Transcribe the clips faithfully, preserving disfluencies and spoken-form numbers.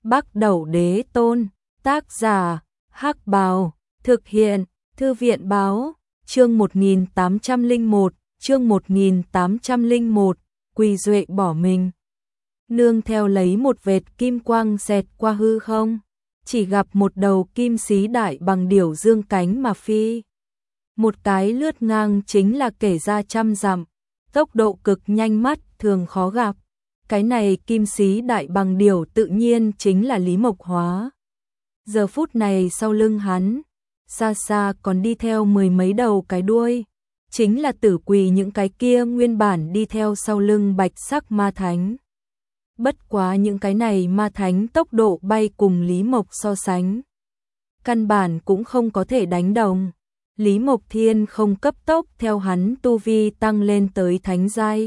Bắc Đẩu Đế Tôn, tác giả, Hắc Bào, thực hiện, Thư viện Báo, chương một nghìn tám trăm lẻ một, chương một nghìn tám trăm lẻ một, Quỳ Duệ bỏ mình. Nương theo lấy một vệt kim quang xẹt qua hư không, chỉ gặp một đầu kim xí đại bằng điểu dương cánh mà phi. Một cái lướt ngang chính là kể ra trăm dặm, tốc độ cực nhanh mắt thường khó gặp. Cái này kim xí đại bằng điểu tự nhiên chính là Lý Mộc Hóa. Giờ phút này sau lưng hắn, xa xa còn đi theo mười mấy đầu cái đuôi, chính là Tử Quỳ những cái kia nguyên bản đi theo sau lưng bạch sắc ma thánh. Bất quá những cái này ma thánh tốc độ bay cùng Lý Mộc so sánh, căn bản cũng không có thể đánh đồng. Lý Mộc Thiên không cấp tốc theo hắn tu vi tăng lên tới thánh giai,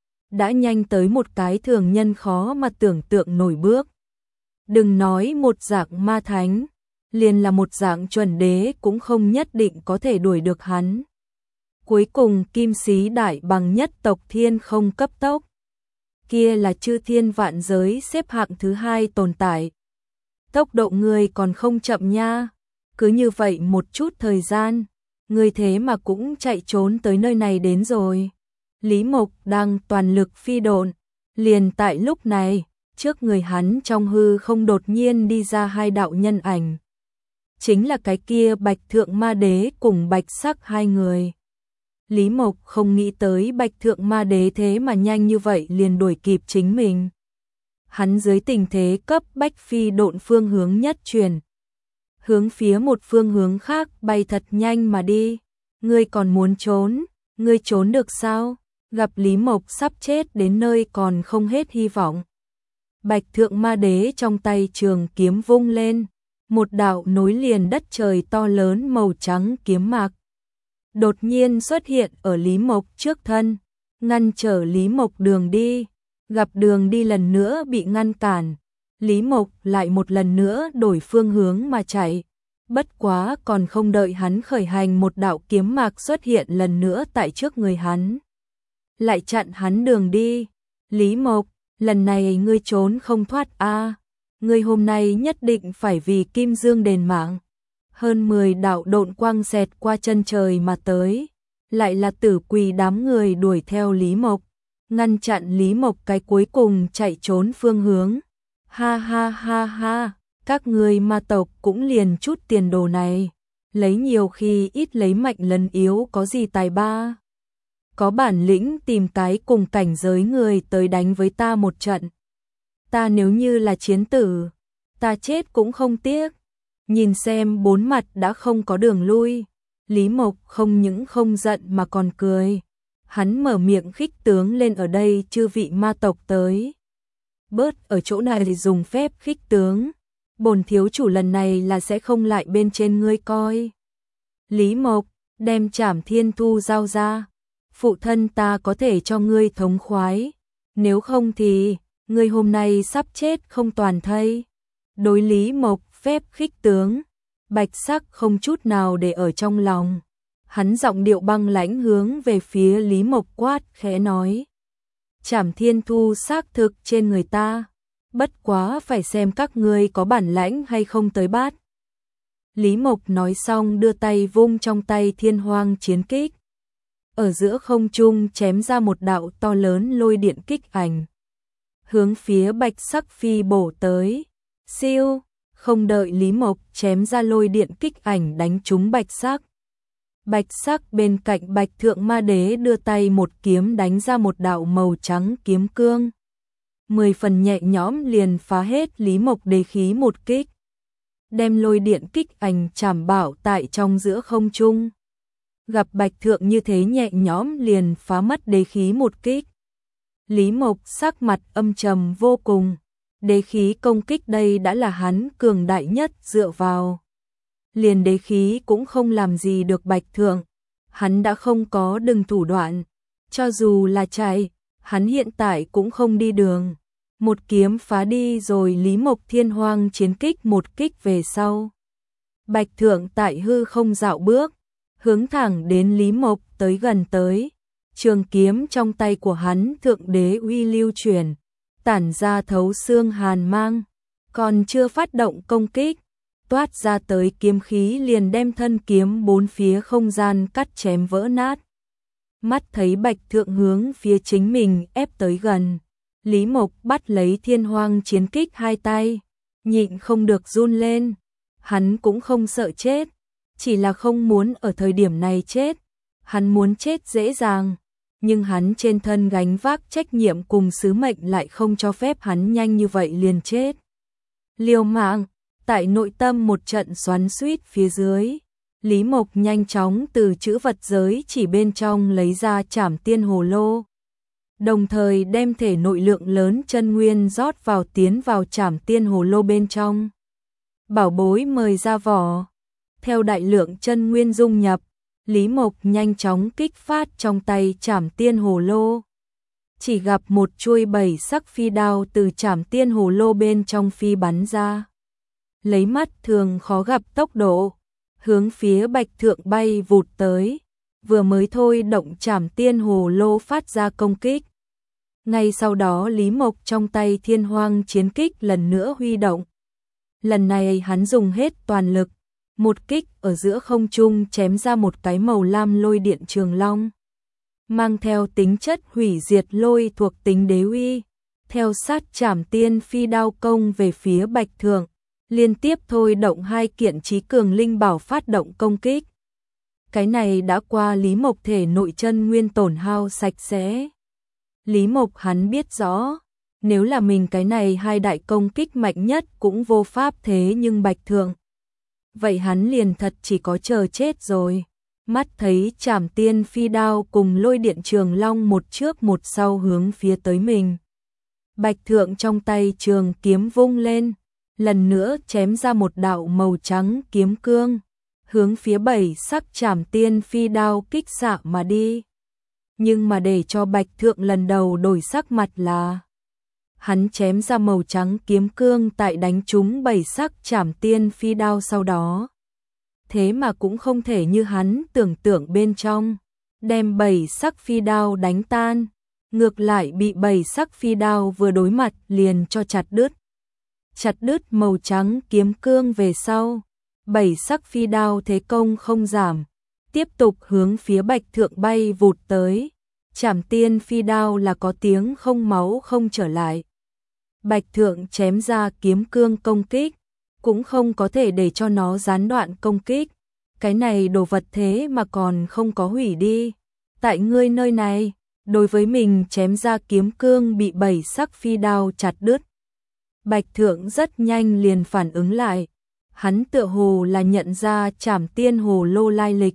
đã nhanh tới một cái thường nhân khó mà tưởng tượng nổi bước. Đừng nói một dạng ma thánh, liền là một dạng chuẩn đế cũng không nhất định có thể đuổi được hắn. Cuối cùng kim xí đại bằng nhất tộc thiên không cấp tốc, kia là chư thiên vạn giới xếp hạng thứ hai tồn tại. Tốc độ người còn không chậm nha, cứ như vậy một chút thời gian, người thế mà cũng chạy trốn tới nơi này đến rồi. Lý Mộc đang toàn lực phi độn, liền tại lúc này, trước người hắn trong hư không đột nhiên đi ra hai đạo nhân ảnh. Chính là cái kia Bạch Thượng Ma Đế cùng Bạch Sắc hai người. Lý Mộc không nghĩ tới Bạch Thượng Ma Đế thế mà nhanh như vậy liền đuổi kịp chính mình. Hắn dưới tình thế cấp bách phi độn phương hướng nhất chuyển, hướng phía một phương hướng khác bay thật nhanh mà đi. Ngươi còn muốn trốn, ngươi trốn được sao? Gặp Lý Mộc sắp chết đến nơi còn không hết hy vọng, Bạch Thượng Ma Đế trong tay trường kiếm vung lên, một đạo nối liền đất trời to lớn màu trắng kiếm mạc đột nhiên xuất hiện ở Lý Mộc trước thân, ngăn trở Lý Mộc đường đi. Gặp đường đi lần nữa bị ngăn cản, Lý Mộc lại một lần nữa đổi phương hướng mà chạy. Bất quá còn không đợi hắn khởi hành, một đạo kiếm mạc xuất hiện lần nữa tại trước người hắn, lại chặn hắn đường đi. Lý Mộc, lần này ngươi trốn không thoát a, à. Ngươi hôm nay nhất định phải vì Kim Dương đền mạng. Hơn mười đạo độn quang xẹt qua chân trời mà tới, lại là Tử Quỳ đám người đuổi theo Lý Mộc, ngăn chặn Lý Mộc cái cuối cùng chạy trốn phương hướng. Ha ha ha ha, các ngươi ma tộc cũng liền chút tiền đồ này, lấy nhiều khi ít, lấy mạnh lấn yếu, có gì tài ba. Có bản lĩnh tìm cái cùng cảnh giới người tới đánh với ta một trận. Ta nếu như là chiến tử, ta chết cũng không tiếc. Nhìn xem bốn mặt đã không có đường lui, Lý Mộc không những không giận mà còn cười. Hắn mở miệng khích tướng lên, ở đây chư vị ma tộc tới, bớt ở chỗ này thì dùng phép khích tướng. Bổn thiếu chủ lần này là sẽ không lại bên trên ngươi coi. Lý Mộc, đem Trảm Thiên Thu giao ra. Phụ thân ta có thể cho ngươi thống khoái, nếu không thì ngươi hôm nay sắp chết không toàn thây. Đối Lý Mộc phép khích tướng, Bạch Sắc không chút nào để ở trong lòng. Hắn giọng điệu băng lãnh hướng về phía Lý Mộc quát khẽ nói: Trảm Thiên Thu xác thực trên người ta, bất quá phải xem các ngươi có bản lãnh hay không tới bắt. Lý Mộc nói xong đưa tay vung trong tay Thiên Hoang chiến kích, ở giữa không trung chém ra một đạo to lớn lôi điện kích ảnh, hướng phía Bạch Sắc phi bổ tới. Siêu, không đợi Lý Mộc chém ra lôi điện kích ảnh đánh trúng Bạch Sắc, Bạch Sắc bên cạnh Bạch Thượng Ma Đế đưa tay một kiếm đánh ra một đạo màu trắng kiếm cương, mười phần nhẹ nhõm liền phá hết Lý Mộc đế khí một kích, đem lôi điện kích ảnh chảm bảo tại trong giữa không trung. Gặp Bạch Thượng như thế nhẹ nhõm liền phá mất đế khí một kích, Lý Mộc sắc mặt âm trầm vô cùng. Đế khí công kích đây đã là hắn cường đại nhất dựa vào, liền đế khí cũng không làm gì được Bạch Thượng. Hắn đã không có đừng thủ đoạn, cho dù là chạy, hắn hiện tại cũng không đi đường. Một kiếm phá đi rồi Lý Mộc Thiên Hoang chiến kích một kích về sau, Bạch Thượng tại hư không dạo bước, hướng thẳng đến Lý Mộc tới gần tới. Trường kiếm trong tay của hắn thượng đế uy lưu chuyển, tản ra thấu xương hàn mang, còn chưa phát động công kích, toát ra tới kiếm khí liền đem thân kiếm bốn phía không gian cắt chém vỡ nát. Mắt thấy Bạch Thượng hướng phía chính mình ép tới gần, Lý Mộc bắt lấy Thiên Hoang chiến kích hai tay, nhịn không được run lên. Hắn cũng không sợ chết, chỉ là không muốn ở thời điểm này chết. Hắn muốn chết dễ dàng, nhưng hắn trên thân gánh vác trách nhiệm cùng sứ mệnh lại không cho phép hắn nhanh như vậy liền chết. Liều mạng, tại nội tâm một trận xoắn xuýt phía dưới, Lý Mộc nhanh chóng từ chữ vật giới chỉ bên trong lấy ra Trảm Tiên Hồ Lô, đồng thời đem thể nội lượng lớn chân nguyên rót vào tiến vào Trảm Tiên Hồ Lô bên trong. Bảo bối mời ra vỏ. Theo đại lượng chân nguyên dung nhập, Lý Mộc nhanh chóng kích phát trong tay Trảm Tiên Hồ Lô. Chỉ gặp một chuôi bảy sắc phi đao từ Trảm Tiên Hồ Lô bên trong phi bắn ra. Lấy mắt thường khó gặp tốc độ, hướng phía Bạch Thượng bay vụt tới, vừa mới thôi động Trảm Tiên Hồ Lô phát ra công kích. Ngay sau đó Lý Mộc trong tay Thiên Hoang chiến kích lần nữa huy động. Lần này hắn dùng hết toàn lực, một kích ở giữa không trung chém ra một cái màu lam lôi điện trường long, mang theo tính chất hủy diệt lôi thuộc tính đế uy, theo sát Trảm Tiên phi đao công về phía Bạch Thượng, liên tiếp thôi động hai kiện trí cường linh bảo phát động công kích. Cái này đã qua Lý Mộc thể nội chân nguyên tổn hao sạch sẽ. Lý Mộc hắn biết rõ, nếu là mình cái này hai đại công kích mạnh nhất cũng vô pháp thế nhưng Bạch Thượng, vậy hắn liền thật chỉ có chờ chết rồi. Mắt thấy Trảm Tiên phi đao cùng lôi điện trường long một trước một sau hướng phía tới mình. Bạch Thượng trong tay trường kiếm vung lên, lần nữa chém ra một đạo màu trắng kiếm cương, hướng phía bảy sắc Trảm Tiên phi đao kích xạ mà đi. Nhưng mà để cho Bạch Thượng lần đầu đổi sắc mặt là hắn chém ra màu trắng kiếm cương tại đánh trúng bảy sắc Trảm Tiên phi đao sau đó. Thế mà cũng không thể như hắn tưởng tượng bên trong, đem bảy sắc phi đao đánh tan, ngược lại bị bảy sắc phi đao vừa đối mặt liền cho chặt đứt. Chặt đứt màu trắng kiếm cương về sau, bảy sắc phi đao thế công không giảm, tiếp tục hướng phía Bạch Thượng bay vụt tới. Trảm Tiên phi đao là có tiếng không máu không trở lại. Bạch Thượng chém ra kiếm cương công kích, cũng không có thể để cho nó gián đoạn công kích. Cái này đồ vật thế mà còn không có hủy đi. Tại ngươi nơi này, đối với mình chém ra kiếm cương bị bảy sắc phi đao chặt đứt. Bạch Thượng rất nhanh liền phản ứng lại. Hắn tựa hồ là nhận ra Trảm Tiên Hồ Lô lai lịch.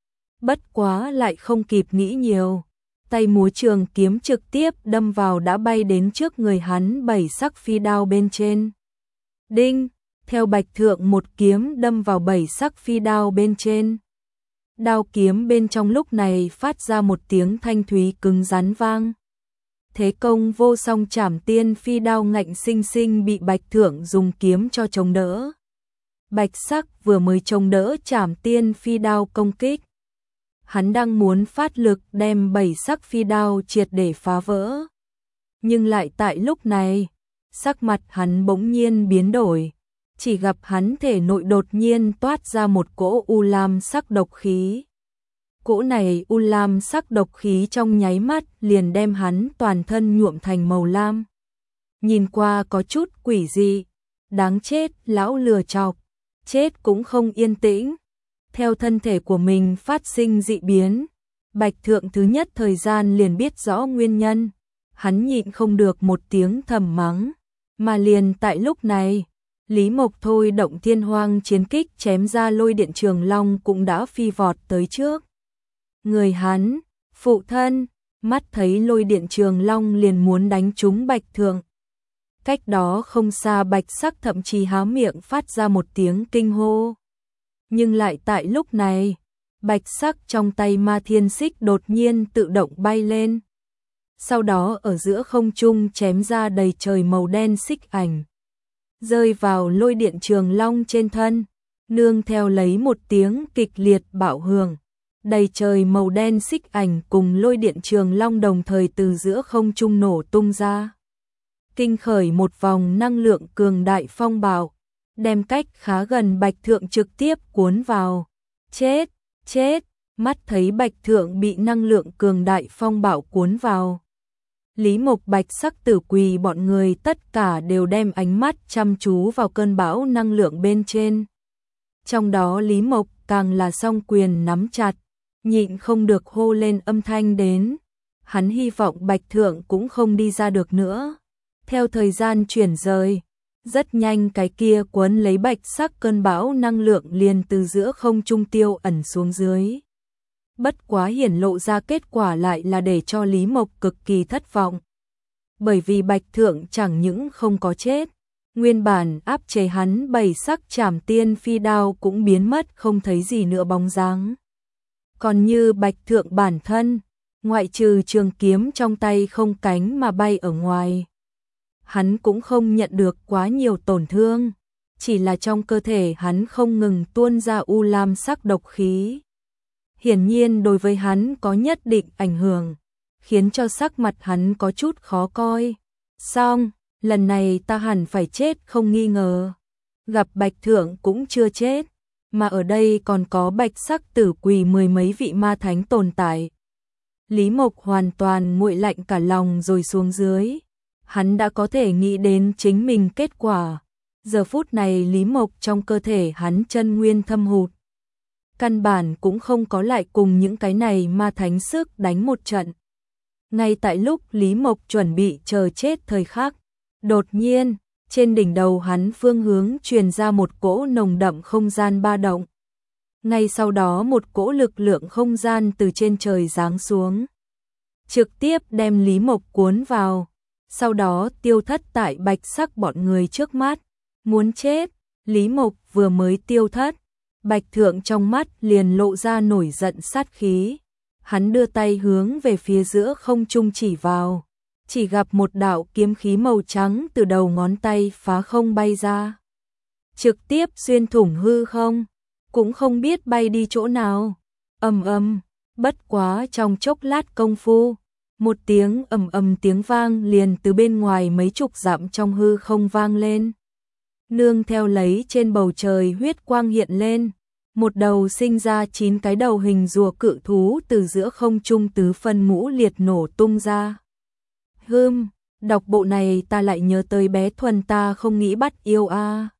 Bất quá lại không kịp nghĩ nhiều. Tay múa trường kiếm trực tiếp đâm vào đã bay đến trước người hắn bảy sắc phi đao bên trên. Đinh! Theo Bạch Thượng một kiếm đâm vào bảy sắc phi đao bên trên. Đao kiếm bên trong lúc này phát ra một tiếng thanh thúy cứng rắn vang. Thế công vô song Trảm Tiên phi đao ngạnh sinh sinh bị Bạch Thượng dùng kiếm cho chống đỡ. Bạch sắc vừa mới chống đỡ Trảm Tiên phi đao công kích. Hắn đang muốn phát lực đem bảy sắc phi đao triệt để phá vỡ. Nhưng lại tại lúc này, sắc mặt hắn bỗng nhiên biến đổi. Chỉ gặp hắn thể nội đột nhiên toát ra một cỗ u lam sắc độc khí. Cỗ này u lam sắc độc khí trong nháy mắt liền đem hắn toàn thân nhuộm thành màu lam. Nhìn qua có chút quỷ dị, đáng chết lão lừa chọc, chết cũng không yên tĩnh. Theo thân thể của mình phát sinh dị biến, Bạch Thượng thứ nhất thời gian liền biết rõ nguyên nhân. Hắn nhịn không được một tiếng thầm mắng, mà liền tại lúc này, Lý Mộc thôi động Thiên Hoang chiến kích chém ra lôi điện trường long cũng đã phi vọt tới trước. Người hắn, phụ thân, mắt thấy lôi điện trường long liền muốn đánh trúng Bạch Thượng. Cách đó không xa Bạch Sắc thậm chí há miệng phát ra một tiếng kinh hô. Nhưng lại tại lúc này, Bạch Sắc trong tay Ma Thiên Xích đột nhiên tự động bay lên. Sau đó ở giữa không trung chém ra đầy trời màu đen xích ảnh, rơi vào lôi điện trường long trên thân, nương theo lấy một tiếng kịch liệt bạo hưởng. Đầy trời màu đen xích ảnh cùng lôi điện trường long đồng thời từ giữa không trung nổ tung ra. kinh khởi một vòng năng lượng cường đại phong bạo, đem cách khá gần Bạch Thượng trực tiếp cuốn vào. Chết, chết, mắt thấy Bạch Thượng bị năng lượng cường đại phong bạo cuốn vào. Lý Mộc, Bạch Sắc, Tử Quỳ bọn người tất cả đều đem ánh mắt chăm chú vào cơn bão năng lượng bên trên. Trong đó Lý Mộc càng là song quyền nắm chặt, nhịn không được hô lên âm thanh đến. Hắn hy vọng Bạch Thượng cũng không đi ra được nữa. Theo thời gian chuyển rời, rất nhanh cái kia cuốn lấy bạch sắc cơn bão năng lượng liền từ giữa không trung tiêu ẩn xuống dưới. Bất quá hiển lộ ra kết quả lại là để cho Lý Mộc cực kỳ thất vọng. Bởi vì Bạch Thượng chẳng những không có chết, nguyên bản áp chế hắn bảy sắc trảm tiên phi đao cũng biến mất không thấy gì nữa bóng dáng. Còn như Bạch Thượng bản thân, ngoại trừ trường kiếm trong tay không cánh mà bay ở ngoài, hắn cũng không nhận được quá nhiều tổn thương, chỉ là trong cơ thể hắn không ngừng tuôn ra u lam sắc độc khí. Hiển nhiên đối với hắn có nhất định ảnh hưởng, khiến cho sắc mặt hắn có chút khó coi. Xong, lần này ta hẳn phải chết không nghi ngờ. Gặp Bạch Thượng cũng chưa chết, mà ở đây còn có Bạch Sắc, Tử Quỳ mười mấy vị ma thánh tồn tại. Lý Mộc hoàn toàn nguội lạnh cả lòng rồi xuống dưới. Hắn đã có thể nghĩ đến chính mình kết quả. Giờ phút này Lý Mộc trong cơ thể hắn chân nguyên thâm hụt. Căn bản cũng không có lại cùng những cái này ma thánh sức đánh một trận. Ngay tại lúc Lý Mộc chuẩn bị chờ chết thời khắc, đột nhiên, trên đỉnh đầu hắn phương hướng truyền ra một cỗ nồng đậm không gian ba động. Ngay sau đó một cỗ lực lượng không gian từ trên trời giáng xuống, trực tiếp đem Lý Mộc cuốn vào, sau đó tiêu thất tại Bạch Sắc bọn người trước mắt. Muốn chết, Lý Mộc vừa mới tiêu thất, Bạch Thượng trong mắt liền lộ ra nổi giận sát khí. Hắn đưa tay hướng về phía giữa không trung chỉ vào, chỉ gặp một đạo kiếm khí màu trắng từ đầu ngón tay phá không bay ra, trực tiếp xuyên thủng hư không, cũng không biết bay đi chỗ nào. Ầm ầm, bất quá trong chốc lát công phu, một tiếng ầm ầm tiếng vang liền từ bên ngoài mấy chục dặm trong hư không vang lên. Nương theo lấy trên bầu trời huyết quang hiện lên, một đầu sinh ra chín cái đầu hình rùa cự thú từ giữa không trung tứ phân ngũ liệt nổ tung ra. Hừm, đọc bộ này ta lại nhớ tới bé Thuần ta không nghĩ bắt yêu a. À.